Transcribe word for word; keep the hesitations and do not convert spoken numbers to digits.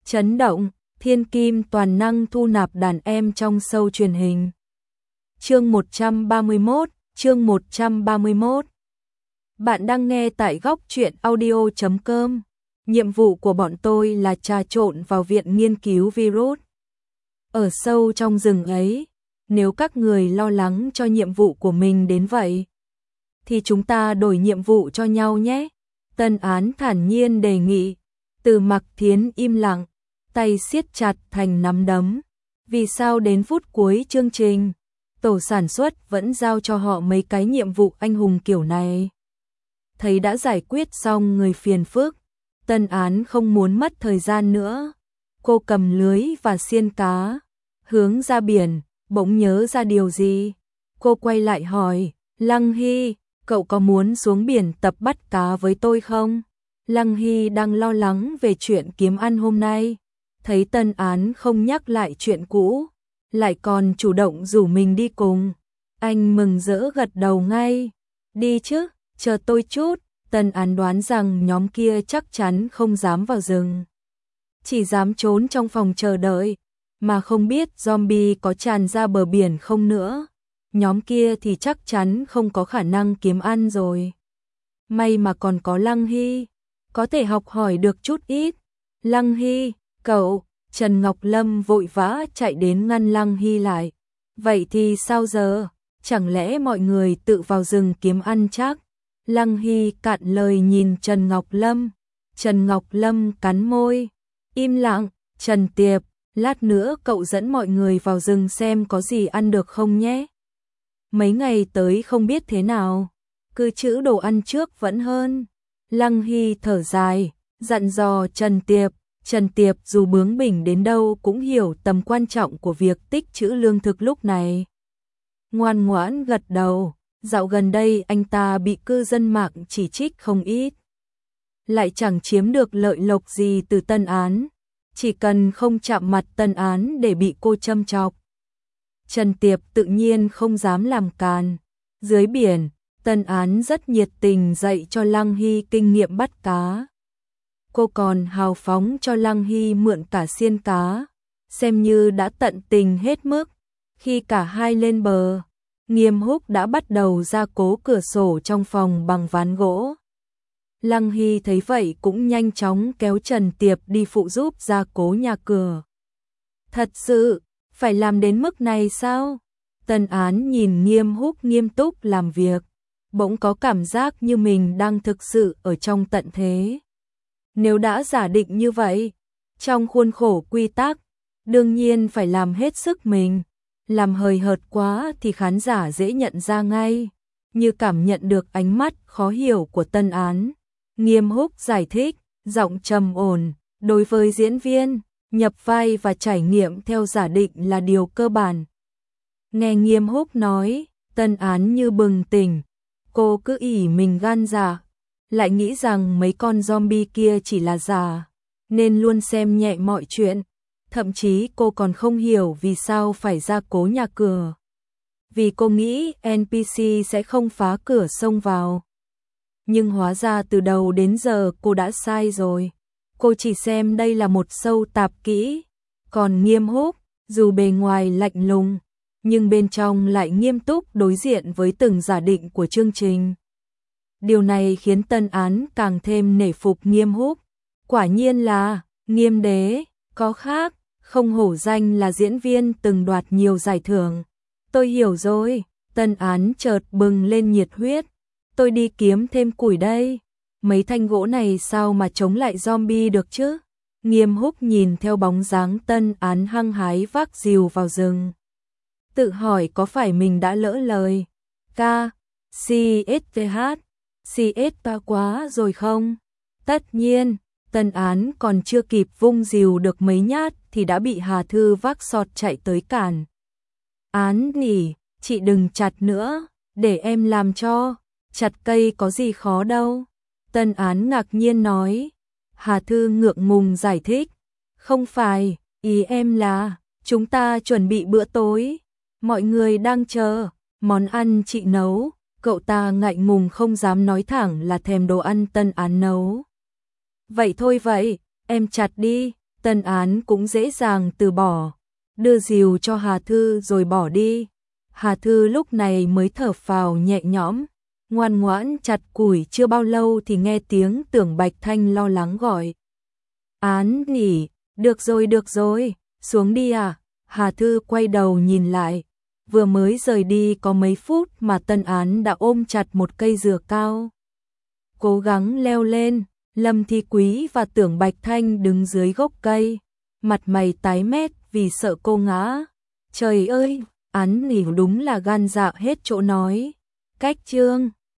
Chấn động, thiên kim toàn năng thu nạp đàn em trong show truyền hình. Chương một trăm ba mươi mốt, chương một trăm ba mươi mốt. Bạn đang nghe tại góc truyện audio chấm com. Nhiệm vụ của bọn tôi là trà trộn vào viện nghiên cứu virus. Ở sâu trong rừng ấy, nếu các người lo lắng cho nhiệm vụ của mình đến vậy, thì chúng ta đổi nhiệm vụ cho nhau nhé. Tân Án thản nhiên đề nghị. Từ Mặc Thiến im lặng, tay siết chặt thành nắm đấm. Vì sao đến phút cuối chương trình, tổ sản xuất vẫn giao cho họ mấy cái nhiệm vụ anh hùng kiểu này? Thấy đã giải quyết xong người phiền phức, Tân Án không muốn mất thời gian nữa. Cô cầm lưới và xiên cá, hướng ra biển, bỗng nhớ ra điều gì. Cô quay lại hỏi, Lăng Hy, cậu có muốn xuống biển tập bắt cá với tôi không? Lăng Hy đang lo lắng về chuyện kiếm ăn hôm nay. Thấy Tân Án không nhắc lại chuyện cũ, lại còn chủ động rủ mình đi cùng. Anh mừng rỡ gật đầu ngay. Đi chứ, chờ tôi chút. Tân Án đoán rằng nhóm kia chắc chắn không dám vào rừng, chỉ dám trốn trong phòng chờ đợi, mà không biết zombie có tràn ra bờ biển không nữa. Nhóm kia thì chắc chắn không có khả năng kiếm ăn rồi. May mà còn có Lăng Hy, có thể học hỏi được chút ít. Lăng Hy, cậu, Trần Ngọc Lâm vội vã chạy đến ngăn Lăng Hy lại. Vậy thì sao giờ? Chẳng lẽ mọi người tự vào rừng kiếm ăn chắc? Lăng Hy cạn lời nhìn Trần Ngọc Lâm. Trần Ngọc Lâm cắn môi, im lặng. Trần Tiệp, lát nữa cậu dẫn mọi người vào rừng xem có gì ăn được không nhé. Mấy ngày tới không biết thế nào, cứ trữ đồ ăn trước vẫn hơn. Lăng Hy thở dài, dặn dò Trần Tiệp. Trần Tiệp dù bướng bỉnh đến đâu cũng hiểu tầm quan trọng của việc tích trữ lương thực lúc này. Ngoan ngoãn gật đầu. Dạo gần đây anh ta bị cư dân mạng chỉ trích không ít, lại chẳng chiếm được lợi lộc gì từ Tân Án, chỉ cần không chạm mặt Tân Án để bị cô châm chọc. Trần Tiệp tự nhiên không dám làm càn. Dưới biển, Tân Án rất nhiệt tình dạy cho Lăng Hy kinh nghiệm bắt cá. Cô còn hào phóng cho Lăng Hy mượn cả xiên cá, xem như đã tận tình hết mức. Khi cả hai lên bờ, Nghiêm Húc đã bắt đầu gia cố cửa sổ trong phòng bằng ván gỗ. Lăng Hy thấy vậy cũng nhanh chóng kéo Trần Tiệp đi phụ giúp gia cố nhà cửa. Thật sự, phải làm đến mức này sao? Tân Án nhìn Nghiêm Húc nghiêm túc làm việc, bỗng có cảm giác như mình đang thực sự ở trong tận thế. Nếu đã giả định như vậy, trong khuôn khổ quy tắc, đương nhiên phải làm hết sức mình. Làm hời hợt quá thì khán giả dễ nhận ra ngay, như cảm nhận được ánh mắt khó hiểu của Tân Án. Nghiêm Húc giải thích, giọng trầm ổn, đối với diễn viên, nhập vai và trải nghiệm theo giả định là điều cơ bản. Nghe Nghiêm Húc nói, Tân Án như bừng tỉnh, cô cứ ỷ mình gan dạ, lại nghĩ rằng mấy con zombie kia chỉ là giả, nên luôn xem nhẹ mọi chuyện. Thậm chí cô còn không hiểu vì sao phải gia cố nhà cửa. Vì cô nghĩ en pê xê sẽ không phá cửa xông vào. Nhưng hóa ra từ đầu đến giờ cô đã sai rồi. Cô chỉ xem đây là một show tạp kỹ. Còn Nghiêm Húc, dù bề ngoài lạnh lùng, nhưng bên trong lại nghiêm túc đối diện với từng giả định của chương trình. Điều này khiến Tân Án càng thêm nể phục Nghiêm Húc. Quả nhiên là Nghiêm đế, có khác. Không hổ danh là diễn viên từng đoạt nhiều giải thưởng. Tôi hiểu rồi. Tân Án chợt bừng lên nhiệt huyết. Tôi đi kiếm thêm củi đây. Mấy thanh gỗ này sao mà chống lại zombie được chứ? Nghiêm Húc nhìn theo bóng dáng Tân Án hăng hái vác rìu vào rừng, tự hỏi có phải mình đã lỡ lời. Ca, xê ét tê hát, xê ét ba quá rồi không? Tất nhiên. Tân Án còn chưa kịp vung rìu được mấy nhát thì đã bị Hà Thư vác sọt chạy tới cản. Án nhỉ, chị đừng chặt nữa, để em làm cho, chặt cây có gì khó đâu. Tân Án ngạc nhiên nói. Hà Thư ngượng ngùng giải thích. Không phải, ý em là, chúng ta chuẩn bị bữa tối, mọi người đang chờ, món ăn chị nấu. Cậu ta ngại ngùng không dám nói thẳng là thèm đồ ăn Tân Án nấu. Vậy thôi vậy, em chặt đi. Tân Án cũng dễ dàng từ bỏ, đưa rìu cho Hà Thư rồi bỏ đi. Hà Thư lúc này mới thở phào nhẹ nhõm, ngoan ngoãn chặt củi. Chưa bao lâu thì nghe tiếng Tưởng Bạch Thanh lo lắng gọi. Án nhỉ, được rồi được rồi, xuống đi à. Hà Thư quay đầu nhìn lại, vừa mới rời đi có mấy phút mà Tân Án đã ôm chặt một cây dừa cao, cố gắng leo lên. Lâm Thi Quý và Tưởng Bạch Thanh đứng dưới gốc cây, mặt mày tái mét vì sợ cô ngã. Trời ơi, Án nhỉ đúng là gan dạ hết chỗ nói. Cách chương